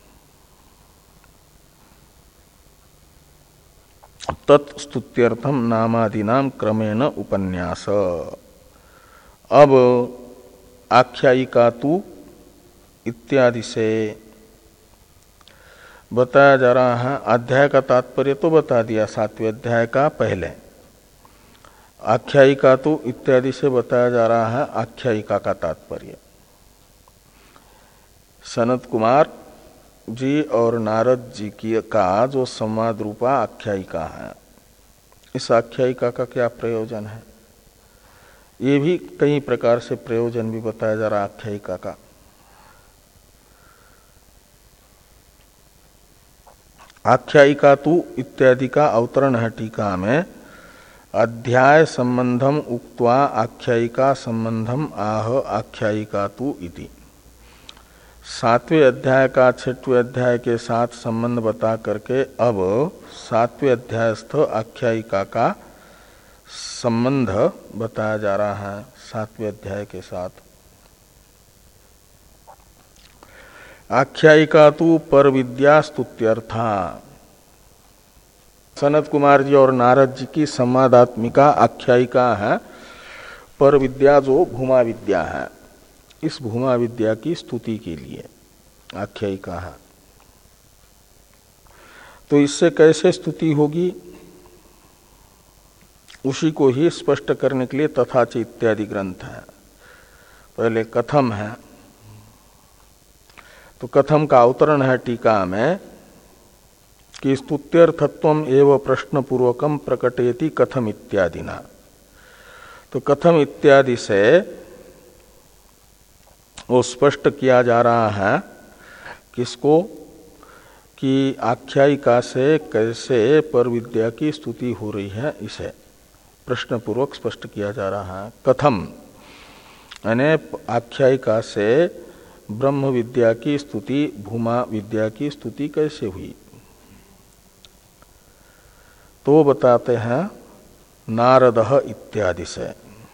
Speaker 1: तत्स्तुत्यर्थम नामादीनाम क्रमेण उपन्यास। अब आख्यायिका तु इत्यादि से बताया जा रहा है। अध्याय का तात्पर्य तो बता दिया सातवें अध्याय का पहले। आख्यायिका तु इत्यादि से बताया जा रहा है आख्यायिका का तात्पर्य। सनत कुमार जी और नारद जी की का जो संवाद रूपा आख्यायिका है, इस आख्यायिका का क्या प्रयोजन है, ये भी कई प्रकार से प्रयोजन भी बताया जा रहा है आख्यायिका का। आख्यायिका तु इत्यादि का अवतरण है टीका में। अध्याय संबंधम उक्त्वा आख्यायिका संबंधम आह आख्यायिका तु इति। सातवें अध्याय का छठवें अध्याय के साथ संबंध बता करके अब सातवें अध्यायस्थ आख्यायिका का संबंध बताया जा रहा है सातवें अध्याय के साथ। आख्यायिका तु पर विद्या स्तुत्यर्था। सनत कुमार जी और नारद जी की संवादात्मिका आख्यायिका है पर विद्या, जो भूमा विद्या है। इस भूमा विद्या की स्तुति के लिए आख्यायिका है। तो इससे कैसे स्तुति होगी, उसी को ही स्पष्ट करने के लिए तथाच इत्यादि ग्रंथ है। पहले कथम है, तो कथम का अवतरण है टीका में कि स्तुत्यर्थत्वम एवं प्रश्न पूर्वकम प्रकटयति कथम इत्यादि ना। तो कथम इत्यादि से वो स्पष्ट किया जा रहा है किसको, कि आख्यायिका से कैसे पर विद्या की स्तुति हो रही है, इसे प्रश्न पूर्वक स्पष्ट किया जा रहा है। कथम यानी आख्यायिका से ब्रह्म विद्या की स्तुति, भूमा विद्या की स्तुति कैसे हुई, तो बताते हैं नारदः इत्यादि से।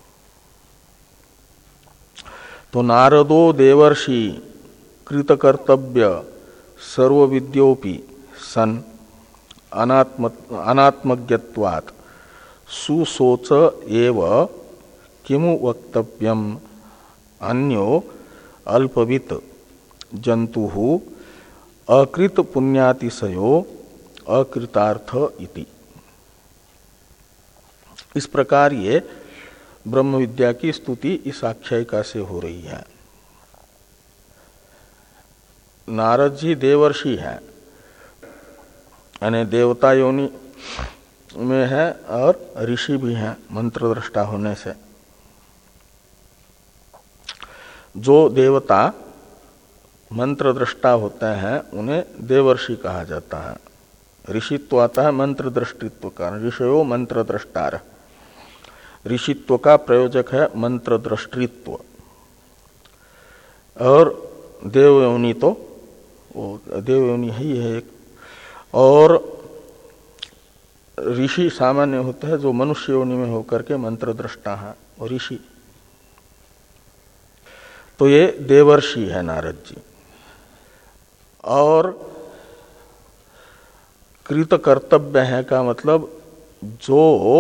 Speaker 1: तो नारदो देवर्षि कृतकर्तव्य सर्वविद्योपि सन अनात्म अनात्मज्ञत्वात् सुसोच एव किमु वक्तव्यम अन्यो अल्पवित जंतुः अकृत पुण्यातिशयो अकृतार्थ इति। इस प्रकार ये ब्रह्म विद्या की स्तुति इस आख्यायिका से हो रही है। नारद जी देवर्षि है, यानी देवता योनि में है और ऋषि भी हैं मंत्र दृष्टा होने से। जो देवता मंत्र दृष्टा होते हैं उन्हें देवर्षि कहा जाता है। ऋषित्व आता है मंत्र दृष्टित्व का, ऋषयो मंत्र दृष्टार। ऋषित्व का प्रयोजक है मंत्र दृष्टित्व। और देवयोनि तो वो देवयोनि ही है एक। और ऋषि सामान्य होते हैं जो मनुष्य योनि में होकर के मंत्र दृष्टा है, और ऋषि। तो ये देवर्षि है नारद जी। और कृत कर्तव्य है का मतलब जो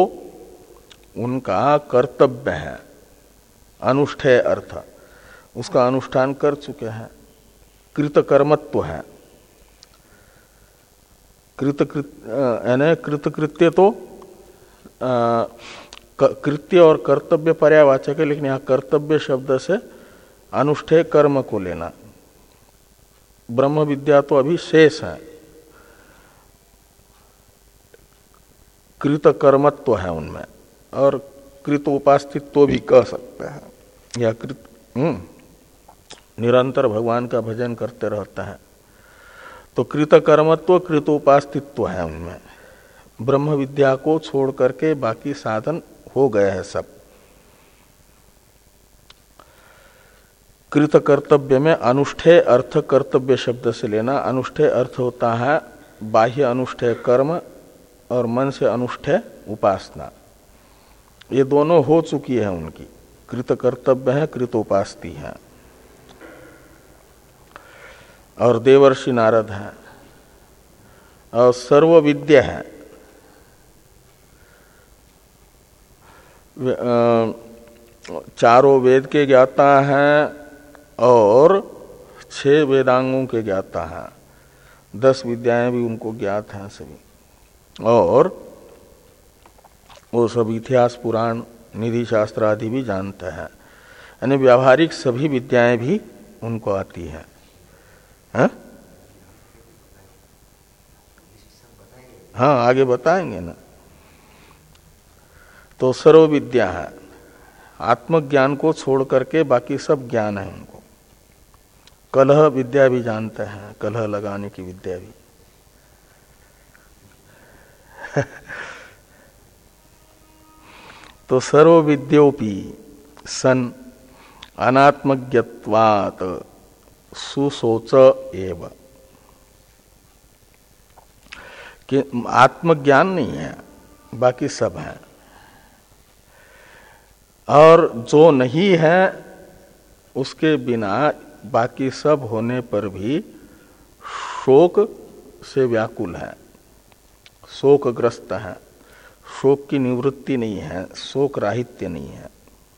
Speaker 1: उनका कर्तव्य है, अनुष्ठेय अर्थ, उसका अनुष्ठान कर चुके हैं, कृत कर्मत्व है। कृतकृत यानी कृतकृत्य तो आ, कृत्य और कर्तव्य पर्यावाचक है, लेकिन यहाँ कर्तव्य शब्द से अनुष्ठेय कर्म को लेना। ब्रह्म विद्या तो अभी शेष है, कृत कर्मत्व है उनमें, और कृत उपास्तित्व भी कह सकते हैं, या कृत निरंतर भगवान का भजन करते रहता है, तो कृत कर्मत्व कृत उपास्तित्व है उनमें। ब्रह्म विद्या को छोड़ करके बाकी साधन हो गए हैं सब। कृत कर्तव्य में अनुष्ठेय अर्थ कर्तव्य शब्द से लेना। अनुष्ठेय अर्थ होता है बाह्य अनुष्ठेय कर्म और मन से अनुष्ठेय उपासना, ये दोनों हो चुकी है उनकी। कृत कर्तव्य है, कृत उपास्ति है। और देवर्षि नारद है, और सर्व विद्या है। चारों वेद के ज्ञाता हैं और छह वेदांगों के ज्ञाता हैं। दस विद्याएं भी उनको ज्ञात हैं सभी, और वो सब इतिहास पुराण निधि शास्त्र आदि भी जानते हैं, यानी व्यावहारिक सभी विद्याएं भी उनको आती हैं। है? हाँ, आगे बताएंगे ना। तो सर्व विद्या है, आत्मज्ञान को छोड़ करके बाकी सब ज्ञान है उनको। कलह विद्या भी जानते हैं, कलह लगाने की विद्या भी। तो सर्व विद्योपि सन अनात्मज्ञत्वात् सुसोच एव, कि आत्मज्ञान नहीं है, बाकी सब है। और जो नहीं है उसके बिना बाकी सब होने पर भी शोक से व्याकुल है, शोकग्रस्त है, शोक की निवृत्ति नहीं है, शोक राहित्य नहीं है।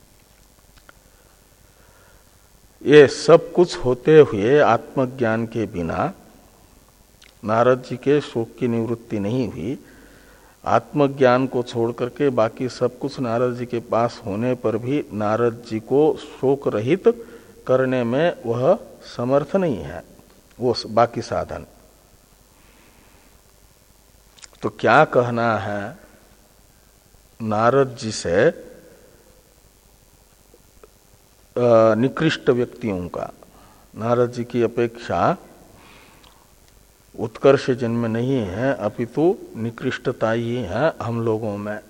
Speaker 1: ये सब कुछ होते हुए आत्मज्ञान के बिना नारद जी के शोक की निवृत्ति नहीं हुई। आत्मज्ञान को छोड़ करके बाकी सब कुछ नारद जी के पास होने पर भी नारद जी को शोक रहित करने में वह समर्थ नहीं है, वो बाकी साधन। तो क्या कहना है नारद जी से निकृष्ट व्यक्तियों का? नारद जी की अपेक्षा उत्कर्ष जिनमें नहीं है, अपितु निकृष्टता ही है हम लोगों में।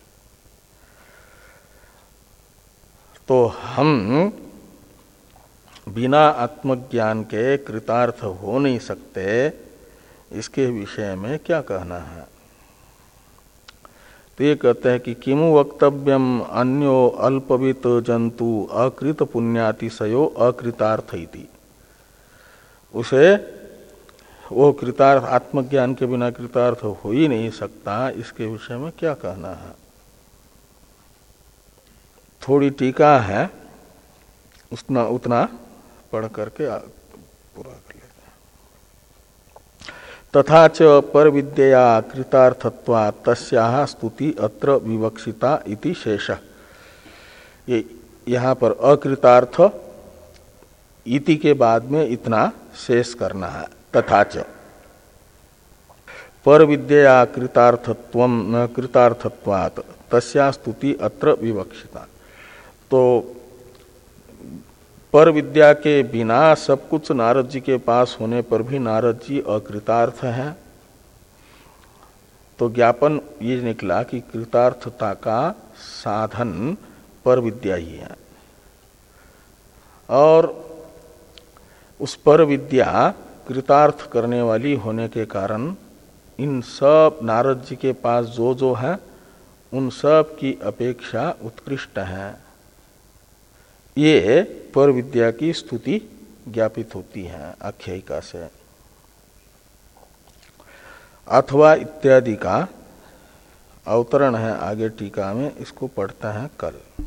Speaker 1: तो हम बिना आत्मज्ञान के कृतार्थ हो नहीं सकते, इसके विषय में क्या कहना है? तो ये कहते हैं कि किमु वक्तव्यम अन्यो अल्पवित जंतु अकृत पुण्यातिशयो अकृतार्थ इति। उसे वो कृतार्थ, आत्मज्ञान के बिना कृतार्थ हो ही नहीं सकता, इसके विषय में क्या कहना है? थोड़ी टीका है, उतना उतना पढ़ करके पूरा कर लेते हैं। तथा च पर विद्या कृतार्थत्वा तस्याः स्तुति अत्र विवक्षिता इति शेषः। ये यहाँ पर अकृतार्थ इति के बाद में इतना शेष करना है। तथा च पर विद्या कृतार्थत्वम कृतार्थत्वात् तस्या स्तुति अत्र विवक्षिता। तो पर विद्या के बिना सब कुछ नारद जी के पास होने पर भी नारद जी अकृतार्थ हैं। तो ज्ञापन ये निकला कि कृतार्थता का साधन पर विद्या ही है, और उस पर विद्या कृतार्थ करने वाली होने के कारण इन सब नारद जी के पास जो जो है उन सब की अपेक्षा उत्कृष्ट है। ये पर विद्या की स्तुति ज्ञापित होती है आख्यायिका से। अथवा इत्यादि का अवतरण है आगे टीका में, इसको पढ़ता है कल।